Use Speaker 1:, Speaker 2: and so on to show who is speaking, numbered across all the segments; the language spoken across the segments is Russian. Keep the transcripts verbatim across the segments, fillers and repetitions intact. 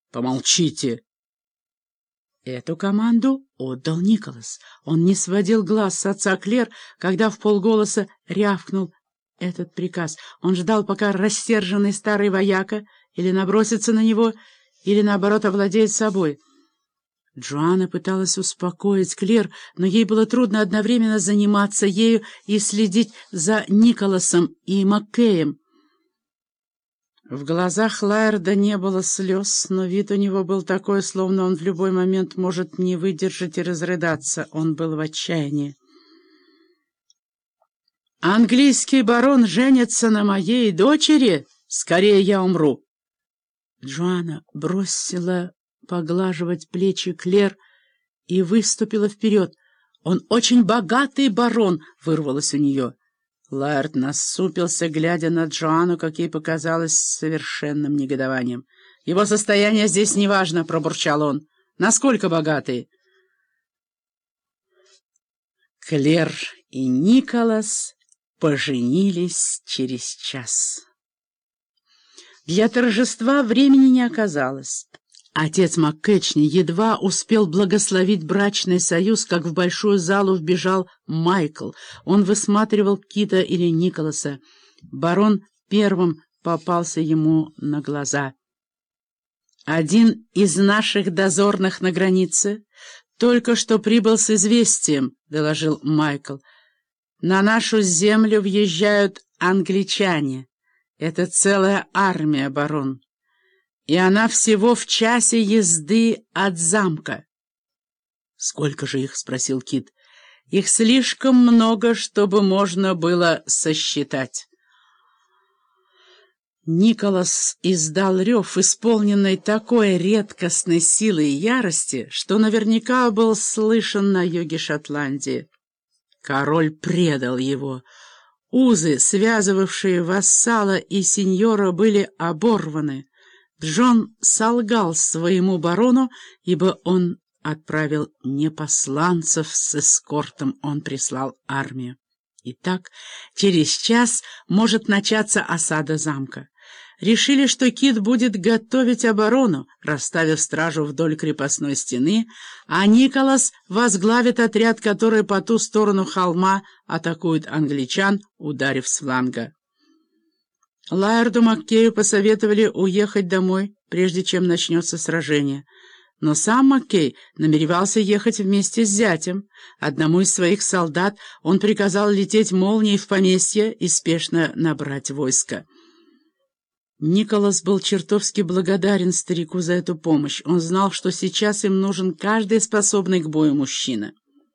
Speaker 1: Помолчите!» Эту команду отдал Николас. Он не сводил глаз с отца Клэр, когда вполголоса рявкнул этот приказ. Он ждал, пока рассерженный старый вояка или набросится на него, или, наоборот, овладеет собой. Джоанна пыталась успокоить Клэр, но ей было трудно одновременно заниматься ею и следить за Николасом и Маккеем. В глазах Лаэрда не было слез, но вид у него был такой, словно он в любой момент может не выдержать и разрыдаться. Он был в отчаянии. «Английский барон женится на моей дочери? Скорее я умру!» Джоанна бросила поглаживать плечи Клэр и выступила вперед. «Он очень богатый барон!» — вырвалось у нее. Лаэрд насупился, глядя на Джоанну, как ей показалось, с совершенным негодованием. «Его состояние здесь неважно», — пробурчал он. «Насколько богатый?» Клэр и Николас поженились через час. Для торжества времени не оказалось. Отец Маккечни едва успел благословить брачный союз, как в большую залу вбежал Майкл. Он высматривал Кита или Николаса. Барон первым попался ему на глаза. «Один из наших дозорных на границе только что прибыл с известием», — доложил Майкл. «На нашу землю въезжают англичане. Это целая армия, барон. И она всего в часе езды от замка». «Сколько же их?» — спросил Кит. «Их слишком много, чтобы можно было сосчитать». Николас издал рев, исполненный такой редкостной силой и ярости, что наверняка был слышен на юге Шотландии. Король предал его. Узы, связывавшие вассала и сеньора, были оборваны. Джон солгал своему барону, ибо он отправил не посланцев с эскортом, он прислал армию. Итак, через час может начаться осада замка. Решили, что Кит будет готовить оборону, расставив стражу вдоль крепостной стены, а Николас возглавит отряд, который по ту сторону холма атакует англичан, ударив с фланга. Лаэрду Маккею посоветовали уехать домой, прежде чем начнется сражение. Но сам Маккей намеревался ехать вместе с зятем. Одному из своих солдат он приказал лететь молнией в поместье и спешно набрать войско. Николас был чертовски благодарен старику за эту помощь. Он знал, что сейчас им нужен каждый способный к бою мужчина.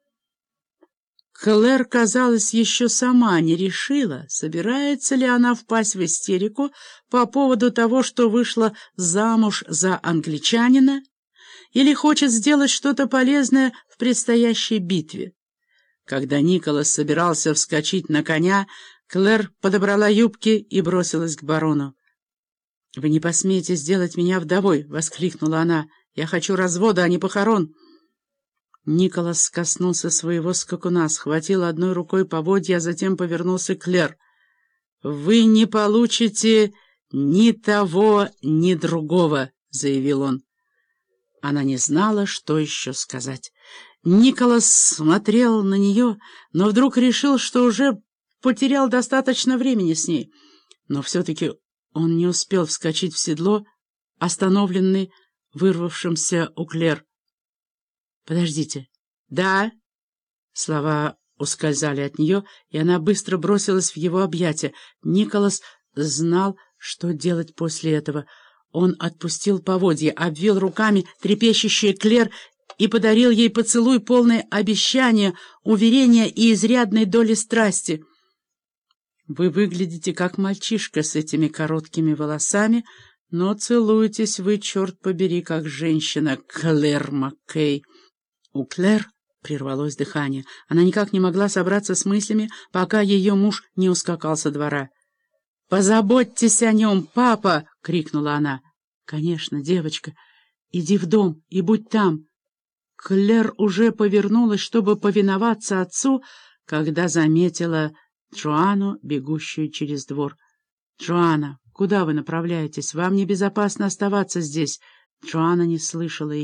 Speaker 1: Клэр, казалось, еще сама не решила, собирается ли она впасть в истерику по поводу того, что вышла замуж за англичанина, или хочет сделать что-то полезное в предстоящей битве. Когда Николас собирался вскочить на коня, Клэр подобрала юбки и бросилась к барону. «Вы не посмеете сделать меня вдовой!» — воскликнула она. «Я хочу развода, а не похорон!» Николас коснулся своего скакуна, схватил одной рукой поводья, а затем повернулся к Клэр. «Вы не получите ни того, ни другого!» — заявил он. Она не знала, что еще сказать. Николас смотрел на нее, но вдруг решил, что уже потерял достаточно времени с ней. Но все-таки он не успел вскочить в седло, остановленный вырвавшимся у Клэр. «Подождите». «Да?» Слова ускользали от нее, и она быстро бросилась в его объятия. Николас знал, что делать после этого. Он отпустил поводья, обвил руками трепещущую Клэр и подарил ей поцелуй, полный обещания, уверения и изрядной доли страсти. «Вы выглядите как мальчишка с этими короткими волосами, но целуетесь вы, черт побери, как женщина, Клэр Маккей». У Клэр прервалось дыхание. Она никак не могла собраться с мыслями, пока ее муж не ускакал со двора. «Позаботьтесь о нем, папа!» — крикнула она. «Конечно, девочка, иди в дом и будь там». Клэр уже повернулась, чтобы повиноваться отцу, когда заметила Джоанну, бегущую через двор. «Джоанна, куда вы направляетесь? Вам небезопасно оставаться здесь. Джоанна не слышала